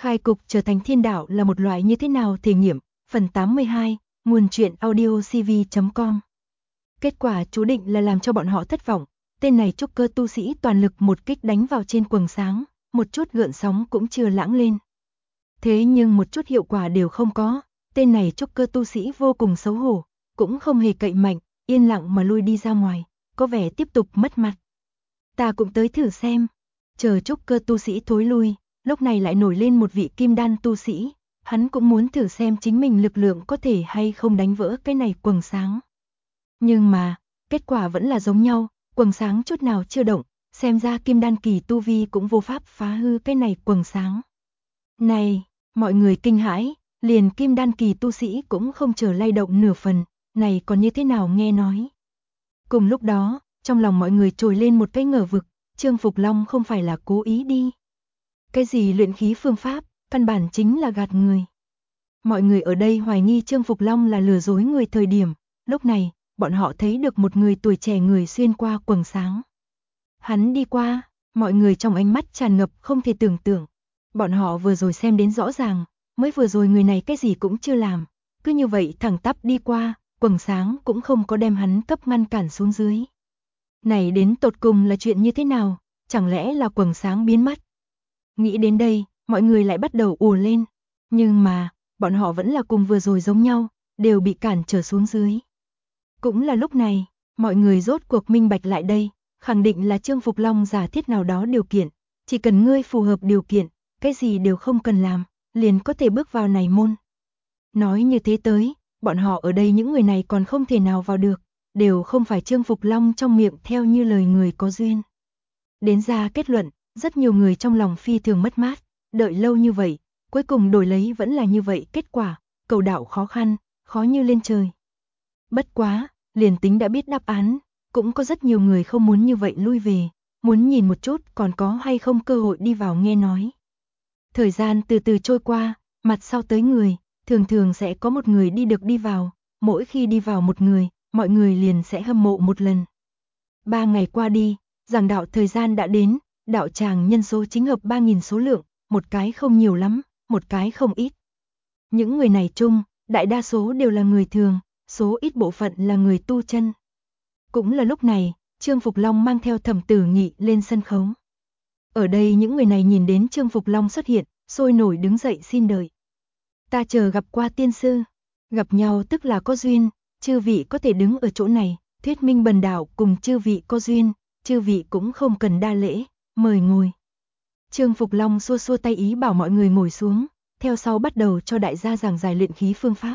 Khai cục trở thành thiên đạo là một loại như thế nào thể nghiệm, phần 82, nguồn truyện audiocv.com. Kết quả chú định là làm cho bọn họ thất vọng, tên này trúc cơ tu sĩ toàn lực một kích đánh vào trên quầng sáng, một chút gợn sóng cũng chưa lãng lên. Thế nhưng một chút hiệu quả đều không có, tên này trúc cơ tu sĩ vô cùng xấu hổ, cũng không hề cậy mạnh, yên lặng mà lui đi ra ngoài, có vẻ tiếp tục mất mặt. Ta cũng tới thử xem, chờ trúc cơ tu sĩ thối lui, lúc này lại nổi lên một vị kim đan tu sĩ, hắn cũng muốn thử xem chính mình lực lượng có thể hay không đánh vỡ cái này quầng sáng. Nhưng mà, kết quả vẫn là giống nhau, quầng sáng chút nào chưa động, xem ra kim đan kỳ tu vi cũng vô pháp phá hư cái này quầng sáng. Này, mọi người kinh hãi, liền kim đan kỳ tu sĩ cũng không chờ lay động nửa phần, này còn như thế nào nghe nói. Cùng lúc đó, trong lòng mọi người trồi lên một cái ngờ vực, Trương Phục Long không phải là cố ý đi. Cái gì luyện khí phương pháp, căn bản chính là gạt người. Mọi người ở đây hoài nghi Trương Phục Long là lừa dối người thời điểm, lúc này, bọn họ thấy được một người tuổi trẻ người xuyên qua quầng sáng. Hắn đi qua, mọi người trong ánh mắt tràn ngập không thể tưởng tượng. Bọn họ vừa rồi xem đến rõ ràng, mới vừa rồi người này cái gì cũng chưa làm, cứ như vậy thẳng tắp đi qua, quầng sáng cũng không có đem hắn cấp ngăn cản xuống dưới. Này đến tột cùng là chuyện như thế nào, chẳng lẽ là quầng sáng biến mất? Nghĩ đến đây, mọi người lại bắt đầu ùa lên, nhưng mà, bọn họ vẫn là cùng vừa rồi giống nhau, đều bị cản trở xuống dưới. Cũng là lúc này, mọi người rốt cuộc minh bạch lại đây, khẳng định là Trương Phục Long giả thiết nào đó điều kiện, chỉ cần ngươi phù hợp điều kiện, cái gì đều không cần làm, liền có thể bước vào này môn. Nói như thế tới, bọn họ ở đây những người này còn không thể nào vào được, đều không phải Trương Phục Long trong miệng theo như lời người có duyên. Đến ra kết luận, rất nhiều người trong lòng phi thường mất mát, đợi lâu như vậy, cuối cùng đổi lấy vẫn là như vậy kết quả, cầu đạo khó khăn, khó như lên trời. Bất quá, liền tính đã biết đáp án, cũng có rất nhiều người không muốn như vậy lui về, muốn nhìn một chút còn có hay không cơ hội đi vào nghe nói. Thời gian từ từ trôi qua, mặt sau tới người, thường thường sẽ có một người đi được đi vào, mỗi khi đi vào một người, mọi người liền sẽ hâm mộ một lần. 3 ngày qua đi, giảng đạo thời gian đã đến, đạo tràng nhân số chính hợp 3.000 số lượng, một cái không nhiều lắm, một cái không ít. Những người này chung, đại đa số đều là người thường, số ít bộ phận là người tu chân. Cũng là lúc này, Trương Phục Long mang theo Thẩm Tử Nghị lên sân khấu. Ở đây những người này nhìn đến Trương Phục Long xuất hiện, sôi nổi đứng dậy xin đợi. Ta chờ gặp qua tiên sư, gặp nhau tức là có duyên, chư vị có thể đứng ở chỗ này, thuyết minh bần đạo cùng chư vị có duyên, chư vị cũng không cần đa lễ, mời ngồi. Trương Phục Long xua xua tay ý bảo mọi người ngồi xuống, theo sau bắt đầu cho đại gia giảng giải luyện khí phương pháp.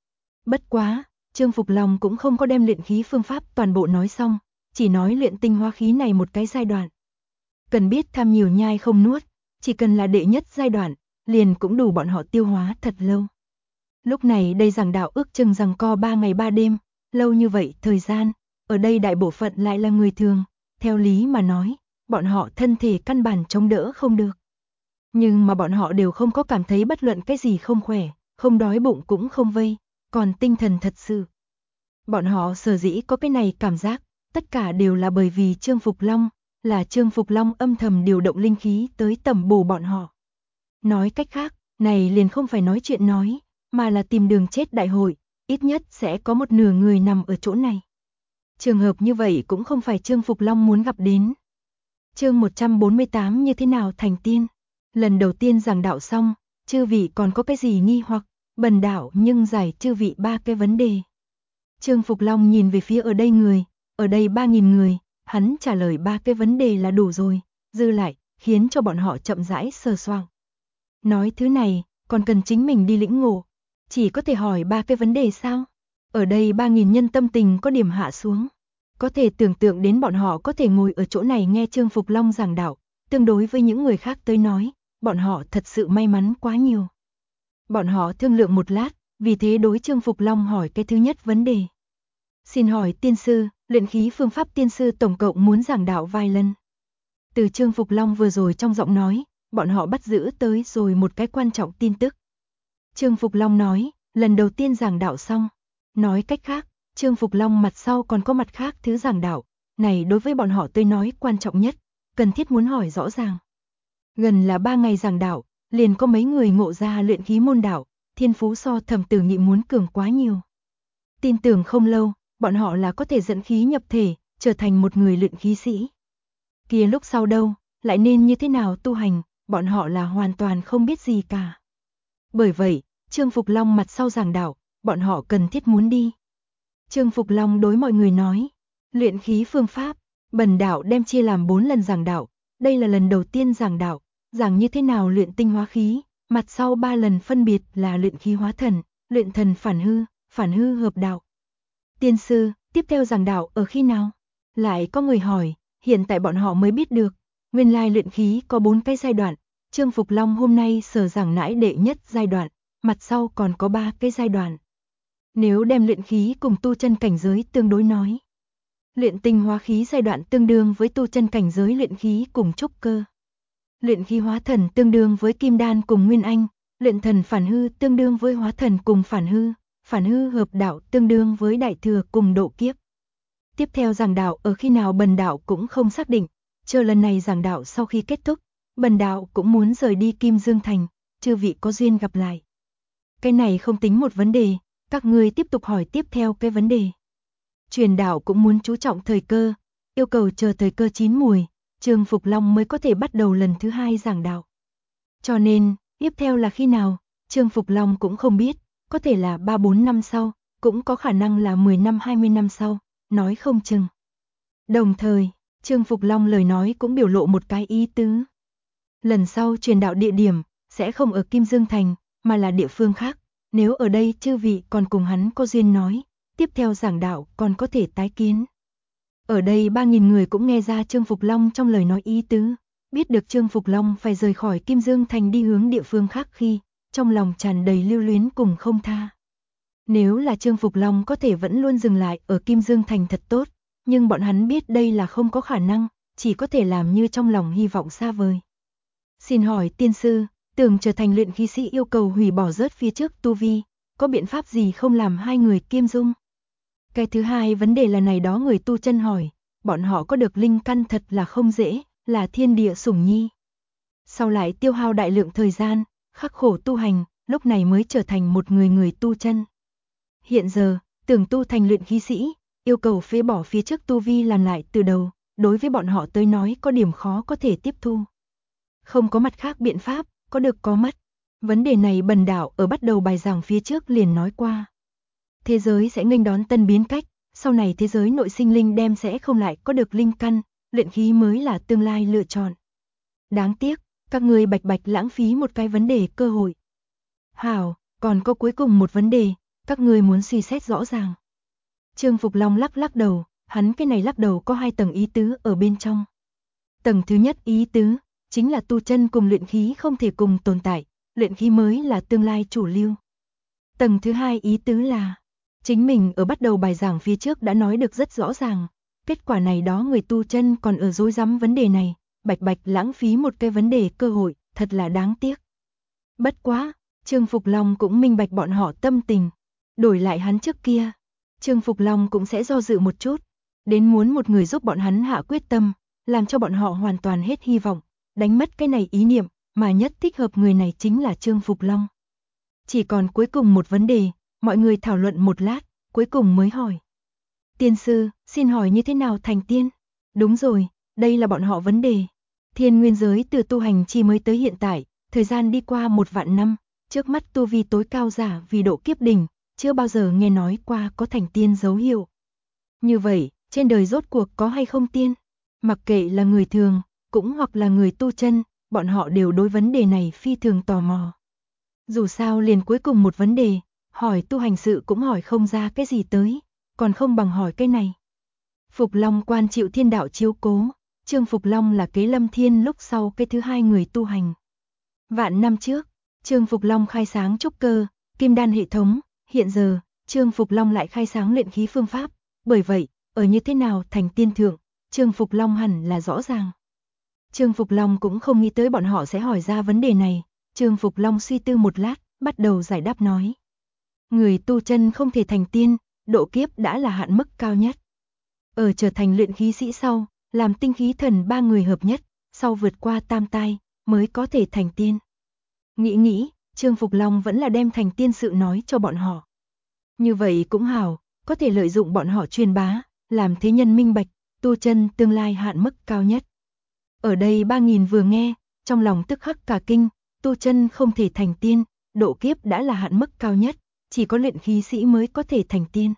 Bất quá, Trương Phục Long cũng không có đem luyện khí phương pháp toàn bộ nói xong, chỉ nói luyện tinh hóa khí này một cái giai đoạn. Cần biết tham nhiều nhai không nuốt, chỉ cần là đệ nhất giai đoạn, liền cũng đủ bọn họ tiêu hóa thật lâu. Lúc này đây giảng đạo ước chừng rằng co 3 ngày 3 đêm, lâu như vậy thời gian, ở đây đại bộ phận lại là người thường, theo lý mà nói, bọn họ thân thể căn bản chống đỡ không được. Nhưng mà bọn họ đều không có cảm thấy bất luận cái gì không khỏe, không đói bụng cũng không vây, còn tinh thần thật sự. Bọn họ sở dĩ có cái này cảm giác, tất cả đều là bởi vì Trương Phục Long, là Trương Phục Long âm thầm điều động linh khí tới tẩm bổ bọn họ. Nói cách khác, này liền không phải nói chuyện nói, mà là tìm đường chết đại hội, ít nhất sẽ có một nửa người nằm ở chỗ này. Trường hợp như vậy cũng không phải Trương Phục Long muốn gặp đến. Chương 148 như thế nào thành tiên? Lần đầu tiên giảng đạo xong, chư vị còn có cái gì nghi hoặc, bần đạo nhưng giải chư vị 3 cái vấn đề. Trương Phục Long nhìn về phía ở đây người, ở đây 3.000 người, hắn trả lời 3 cái vấn đề là đủ rồi, dư lại, khiến cho bọn họ chậm rãi sờ soạng. Nói thứ này, còn cần chính mình đi lĩnh ngộ, chỉ có thể hỏi 3 cái vấn đề sao? Ở đây 3.000 nhân tâm tình có điểm hạ xuống. Có thể tưởng tượng đến bọn họ có thể ngồi ở chỗ này nghe Trương Phục Long giảng đạo, tương đối với những người khác tới nói, bọn họ thật sự may mắn quá nhiều. Bọn họ thương lượng một lát, vì thế đối Trương Phục Long hỏi cái thứ nhất vấn đề. Xin hỏi tiên sư, luyện khí phương pháp tiên sư tổng cộng muốn giảng đạo vài lần? Từ Trương Phục Long vừa rồi trong giọng nói, bọn họ bắt giữ tới rồi một cái quan trọng tin tức. Trương Phục Long nói, lần đầu tiên giảng đạo xong. Nói cách khác, Trương Phục Long mặt sau còn có mặt khác thứ giảng đạo, này đối với bọn họ tới nói quan trọng nhất, cần thiết muốn hỏi rõ ràng. Gần là 3 ngày giảng đạo, liền có mấy người ngộ ra luyện khí môn đạo, thiên phú so Thẩm Tử Nghị muốn cường quá nhiều. Tin tưởng không lâu, bọn họ là có thể dẫn khí nhập thể, trở thành một người luyện khí sĩ. Kia lúc sau đâu, lại nên như thế nào tu hành, bọn họ là hoàn toàn không biết gì cả. Bởi vậy, Trương Phục Long mặt sau giảng đạo, bọn họ cần thiết muốn đi. Trương Phục Long đối mọi người nói, luyện khí phương pháp, bần đạo đem chia làm 4 lần giảng đạo, đây là lần đầu tiên giảng đạo, giảng như thế nào luyện tinh hóa khí, mặt sau 3 lần phân biệt là luyện khí hóa thần, luyện thần phản hư hợp đạo. Tiên sư, tiếp theo giảng đạo ở khi nào? Lại có người hỏi, hiện tại bọn họ mới biết được, nguyên lai luyện khí có 4 cái giai đoạn, Trương Phục Long hôm nay sở giảng nãi đệ nhất giai đoạn, mặt sau còn có 3 cái giai đoạn. Nếu đem luyện khí cùng tu chân cảnh giới tương đối nói, luyện tinh hóa khí giai đoạn tương đương với tu chân cảnh giới luyện khí cùng trúc cơ. Luyện khí hóa thần tương đương với kim đan cùng nguyên anh, luyện thần phản hư tương đương với hóa thần cùng phản hư hợp đạo tương đương với đại thừa cùng độ kiếp. Tiếp theo giảng đạo ở khi nào bần đạo cũng không xác định, chờ lần này giảng đạo sau khi kết thúc, bần đạo cũng muốn rời đi Kim Dương Thành, chư vị có duyên gặp lại. Cái này không tính một vấn đề, các ngươi tiếp tục hỏi tiếp theo cái vấn đề. Truyền đạo cũng muốn chú trọng thời cơ, yêu cầu chờ thời cơ chín mùi, Trương Phục Long mới có thể bắt đầu lần thứ 2 giảng đạo. Cho nên, tiếp theo là khi nào, Trương Phục Long cũng không biết, có thể là 3-4 năm sau, cũng có khả năng là 10 năm 20 năm sau, nói không chừng. Đồng thời, Trương Phục Long lời nói cũng biểu lộ một cái ý tứ. Lần sau truyền đạo địa điểm, sẽ không ở Kim Dương Thành, mà là địa phương khác, nếu ở đây chư vị còn cùng hắn có duyên nói, tiếp theo giảng đạo còn có thể tái kiến. Ở đây 3.000 người cũng nghe ra Trương Phục Long trong lời nói ý tứ, biết được Trương Phục Long phải rời khỏi Kim Dương Thành đi hướng địa phương khác khi, trong lòng tràn đầy lưu luyến cùng không tha. Nếu là Trương Phục Long có thể vẫn luôn dừng lại ở Kim Dương Thành thật tốt, nhưng bọn hắn biết đây là không có khả năng, chỉ có thể làm như trong lòng hy vọng xa vời. Xin hỏi tiên sư, tưởng trở thành luyện khí sĩ yêu cầu hủy bỏ rớt phía trước tu vi, có biện pháp gì không làm hai người kiêm dung? Cái thứ hai vấn đề là này đó người tu chân hỏi, bọn họ có được linh căn thật là không dễ, là thiên địa sủng nhi. Sau lại tiêu hao đại lượng thời gian, khắc khổ tu hành, lúc này mới trở thành một người tu chân. Hiện giờ, tưởng tu thành luyện khí sĩ, yêu cầu phế bỏ phía trước tu vi làm lại từ đầu, đối với bọn họ tới nói có điểm khó có thể tiếp thu. Không có mặt khác biện pháp, có được có mất. Vấn đề này bần đạo ở bắt đầu bài giảng phía trước liền nói qua. Thế giới sẽ nghênh đón tân biến cách, sau này thế giới nội sinh linh đem sẽ không lại có được linh căn, luyện khí mới là tương lai lựa chọn. Đáng tiếc, các người bạch bạch lãng phí một cái vấn đề cơ hội. Hảo, còn có cuối cùng một vấn đề, các người muốn suy xét rõ ràng. Trương Phục Long lắc đầu, hắn cái này lắc đầu có 2 tầng ý tứ ở bên trong. Tầng thứ nhất ý tứ, chính là tu chân cùng luyện khí không thể cùng tồn tại, luyện khí mới là tương lai chủ lưu. Tầng thứ 2 ý tứ là, chính mình ở bắt đầu bài giảng phía trước đã nói được rất rõ ràng, kết quả này đó người tu chân còn ở rối rắm vấn đề này, bạch bạch lãng phí một cái vấn đề cơ hội, thật là đáng tiếc. Bất quá, Trương Phục Long cũng minh bạch bọn họ tâm tình, đổi lại hắn trước kia, Trương Phục Long cũng sẽ do dự một chút, đến muốn một người giúp bọn hắn hạ quyết tâm, làm cho bọn họ hoàn toàn hết hy vọng, đánh mất cái này ý niệm, mà nhất thích hợp người này chính là Trương Phục Long. Chỉ còn cuối cùng một vấn đề, mọi người thảo luận một lát, cuối cùng mới hỏi. Tiên sư, xin hỏi như thế nào thành tiên? Đúng rồi, đây là bọn họ vấn đề. Thiên nguyên giới từ tu hành chi mới tới hiện tại, thời gian đi qua 1 vạn năm, trước mắt tu vi tối cao giả vì độ kiếp đỉnh, chưa bao giờ nghe nói qua có thành tiên dấu hiệu. Như vậy, trên đời rốt cuộc có hay không tiên? Mặc kệ là người thường, cũng hoặc là người tu chân, bọn họ đều đối vấn đề này phi thường tò mò. Dù sao liền cuối cùng một vấn đề, hỏi tu hành sự cũng hỏi không ra cái gì tới, còn không bằng hỏi cái này. Phục Long quan chịu thiên đạo chiếu cố, Trương Phục Long là kế Lâm Thiên lúc sau cái thứ 2 người tu hành. Vạn năm trước, Trương Phục Long khai sáng trúc cơ, kim đan hệ thống, hiện giờ, Trương Phục Long lại khai sáng luyện khí phương pháp, bởi vậy, ở như thế nào thành tiên thượng, Trương Phục Long hẳn là rõ ràng. Trương Phục Long cũng không nghĩ tới bọn họ sẽ hỏi ra vấn đề này, Trương Phục Long suy tư một lát, bắt đầu giải đáp nói. Người tu chân không thể thành tiên, độ kiếp đã là hạn mức cao nhất. Ở trở thành luyện khí sĩ sau, làm tinh khí thần 3 người hợp nhất, sau vượt qua tam tai, mới có thể thành tiên. Nghĩ, Trương Phục Long vẫn là đem thành tiên sự nói cho bọn họ. Như vậy cũng hảo, có thể lợi dụng bọn họ truyền bá, làm thế nhân minh bạch, tu chân tương lai hạn mức cao nhất. Ở đây 3.000 vừa nghe, trong lòng tức khắc cả kinh, tu chân không thể thành tiên, độ kiếp đã là hạn mức cao nhất, chỉ có luyện khí sĩ mới có thể thành tiên.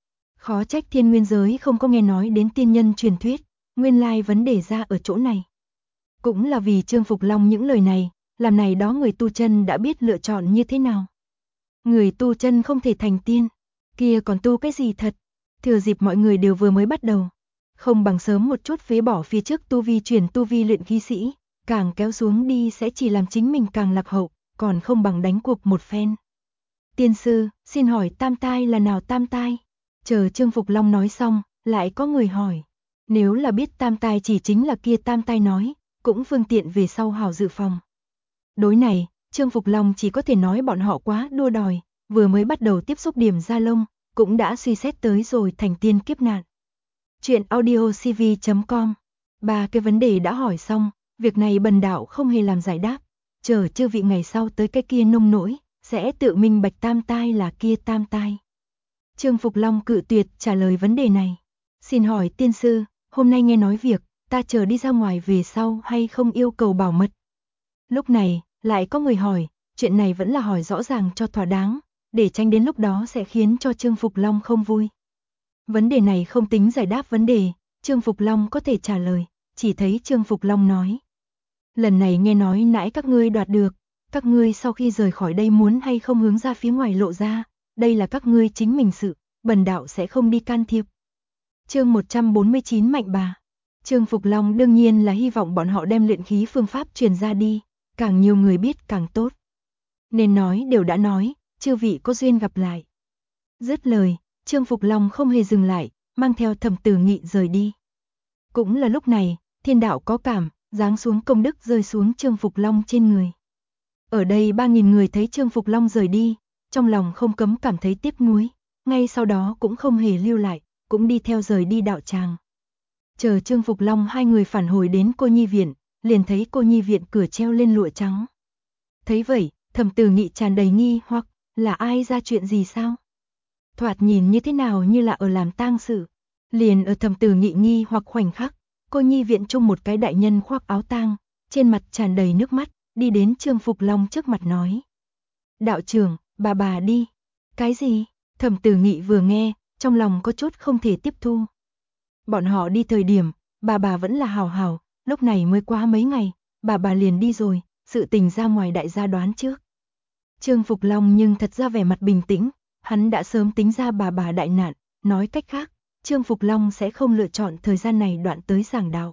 Khó trách thiên nguyên giới không có nghe nói đến tiên nhân truyền thuyết, nguyên lai vấn đề ra ở chỗ này. Cũng là vì Trương Phục Long những lời này, làm này đó người tu chân đã biết lựa chọn như thế nào. Người tu chân không thể thành tiên, kia còn tu cái gì thật, thừa dịp mọi người đều vừa mới bắt đầu. Không bằng sớm một chút phế bỏ phía trước tu vi chuyển tu vi luyện khí sĩ, càng kéo xuống đi sẽ chỉ làm chính mình càng lạc hậu, còn không bằng đánh cuộc một phen. Tiên sư, xin hỏi tam tai là nào tam tai? Chờ Trương Phục Long nói xong, lại có người hỏi. Nếu là biết tam tai chỉ chính là kia tam tai nói, cũng phương tiện về sau hảo dự phòng. Đối này, Trương Phục Long chỉ có thể nói bọn họ quá đua đòi, vừa mới bắt đầu tiếp xúc điểm gia lông, cũng đã suy xét tới rồi thành tiên kiếp nạn. Chuyện audiocv.com. Ba cái vấn đề đã hỏi xong, việc này bần đạo không hề làm giải đáp, chờ chư vị ngày sau tới cái kia nông nỗi, sẽ tự minh bạch tam tai là kia tam tai. Trương Phục Long cự tuyệt trả lời vấn đề này. Xin hỏi tiên sư, hôm nay nghe nói việc, ta chờ đi ra ngoài về sau hay không yêu cầu bảo mật? Lúc này, lại có người hỏi, chuyện này vẫn là hỏi rõ ràng cho thỏa đáng, để tránh đến lúc đó sẽ khiến cho Trương Phục Long không vui. Vấn đề này không tính giải đáp vấn đề, Trương Phục Long có thể trả lời, chỉ thấy Trương Phục Long nói. Lần này nghe nói nãy các ngươi đoạt được, các ngươi sau khi rời khỏi đây muốn hay không hướng ra phía ngoài lộ ra, đây là các ngươi chính mình sự, bần đạo sẽ không đi can thiệp. Chương 149 Mạnh Bà. Trương Phục Long đương nhiên là hy vọng bọn họ đem luyện khí phương pháp truyền ra đi, càng nhiều người biết càng tốt. Nên nói đều đã nói, chư vị có duyên gặp lại. Dứt lời, Trương Phục Long không hề dừng lại, mang theo Thẩm Tử Nghị rời đi. Cũng là lúc này, thiên đạo có cảm, giáng xuống công đức rơi xuống Trương Phục Long trên người. Ở đây 3.000 người thấy Trương Phục Long rời đi, trong lòng không cấm cảm thấy tiếc nuối, ngay sau đó cũng không hề lưu lại, cũng đi theo rời đi đạo tràng. Chờ Trương Phục Long hai người phản hồi đến cô nhi viện, liền thấy cô nhi viện cửa treo lên lụa trắng. Thấy vậy, Thẩm Tử Nghị tràn đầy nghi hoặc, là ai ra chuyện gì sao? Thoạt nhìn như thế nào như là ở làm tang sự. Liền ở Thẩm Tử Nghị nghi hoặc khoảnh khắc, cô nhi viện chung một cái đại nhân khoác áo tang, trên mặt tràn đầy nước mắt, đi đến Trương Phục Long trước mặt nói. Đạo trưởng, bà đi. Cái gì? Thẩm Tử Nghị vừa nghe, trong lòng có chút không thể tiếp thu. Bọn họ đi thời điểm, bà vẫn là hào hào, lúc này mới qua mấy ngày, bà liền đi rồi, sự tình ra ngoài đại gia đoán trước. Trương Phục Long nhưng thật ra vẻ mặt bình tĩnh, hắn đã sớm tính ra bà đại nạn, nói cách khác, Trương Phục Long sẽ không lựa chọn thời gian này đoạn tới giảng đạo.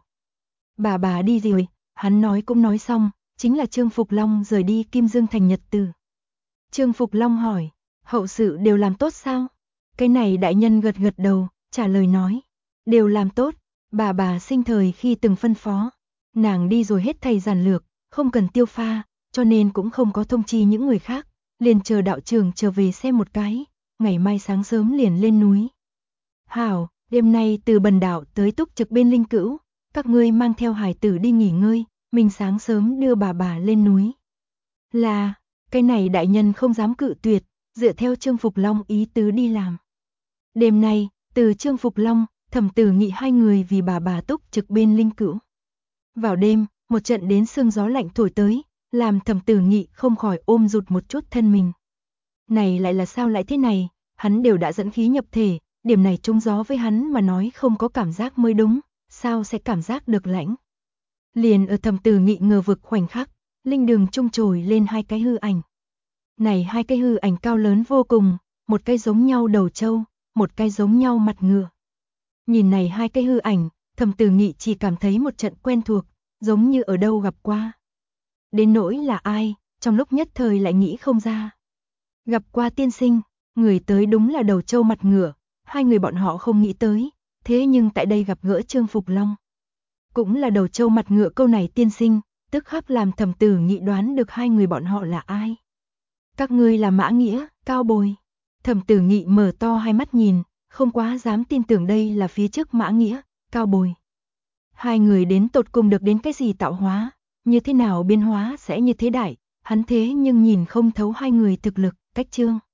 Bà đi rồi, hắn nói cũng nói xong, chính là Trương Phục Long rời đi Kim Dương Thành nhật tử. Trương Phục Long hỏi, hậu sự đều làm tốt sao? Cái này đại nhân gật gật đầu, trả lời nói, đều làm tốt, bà sinh thời khi từng phân phó, nàng đi rồi hết thầy giản lược, không cần tiêu pha, cho nên cũng không có thông chi những người khác, liền chờ đạo trưởng trở về xem một cái, ngày mai sáng sớm liền lên núi. Hảo, đêm nay từ bần đạo tới túc trực bên linh cữu, các ngươi mang theo hải tử đi nghỉ ngơi, mình sáng sớm đưa bà lên núi. Là, cái này đại nhân không dám cự tuyệt, dựa theo Trương Phục Long ý tứ đi làm. Đêm nay, từ Trương Phục Long, Thẩm Tử Nghị hai người vì bà túc trực bên linh cữu. Vào đêm, một trận đến sương gió lạnh thổi tới, làm Thẩm Tử Nghị không khỏi ôm rụt một chút thân mình. Này lại là sao lại thế này, hắn đều đã dẫn khí nhập thể, điểm này trúng gió với hắn mà nói không có cảm giác mới đúng, sao sẽ cảm giác được lãnh. Liền ở Thẩm Tử Nghị ngờ vực khoảnh khắc, linh đường trung trồi lên hai cái hư ảnh. Này hai cái hư ảnh cao lớn vô cùng, một cái giống nhau đầu trâu, một cái giống nhau mặt ngựa. Nhìn này hai cái hư ảnh, Thẩm Tử Nghị chỉ cảm thấy một trận quen thuộc, giống như ở đâu gặp qua. Đến nỗi là ai, trong lúc nhất thời lại nghĩ không ra. Gặp qua tiên sinh, người tới đúng là đầu trâu mặt ngựa, hai người bọn họ không nghĩ tới, thế nhưng tại đây gặp gỡ Trương Phục Long. Cũng là đầu trâu mặt ngựa câu này tiên sinh, tức khắc làm Thẩm Tử Nghị đoán được hai người bọn họ là ai. Các ngươi là Mã Nghĩa, Cao Bồi. Thẩm Tử Nghị mở to hai mắt nhìn, không quá dám tin tưởng đây là phía trước Mã Nghĩa, Cao Bồi. Hai người đến tột cùng được đến cái gì tạo hóa, như thế nào biến hóa sẽ như thế đại, Hắn thế nhưng nhìn không thấu hai người thực lực, cách chương.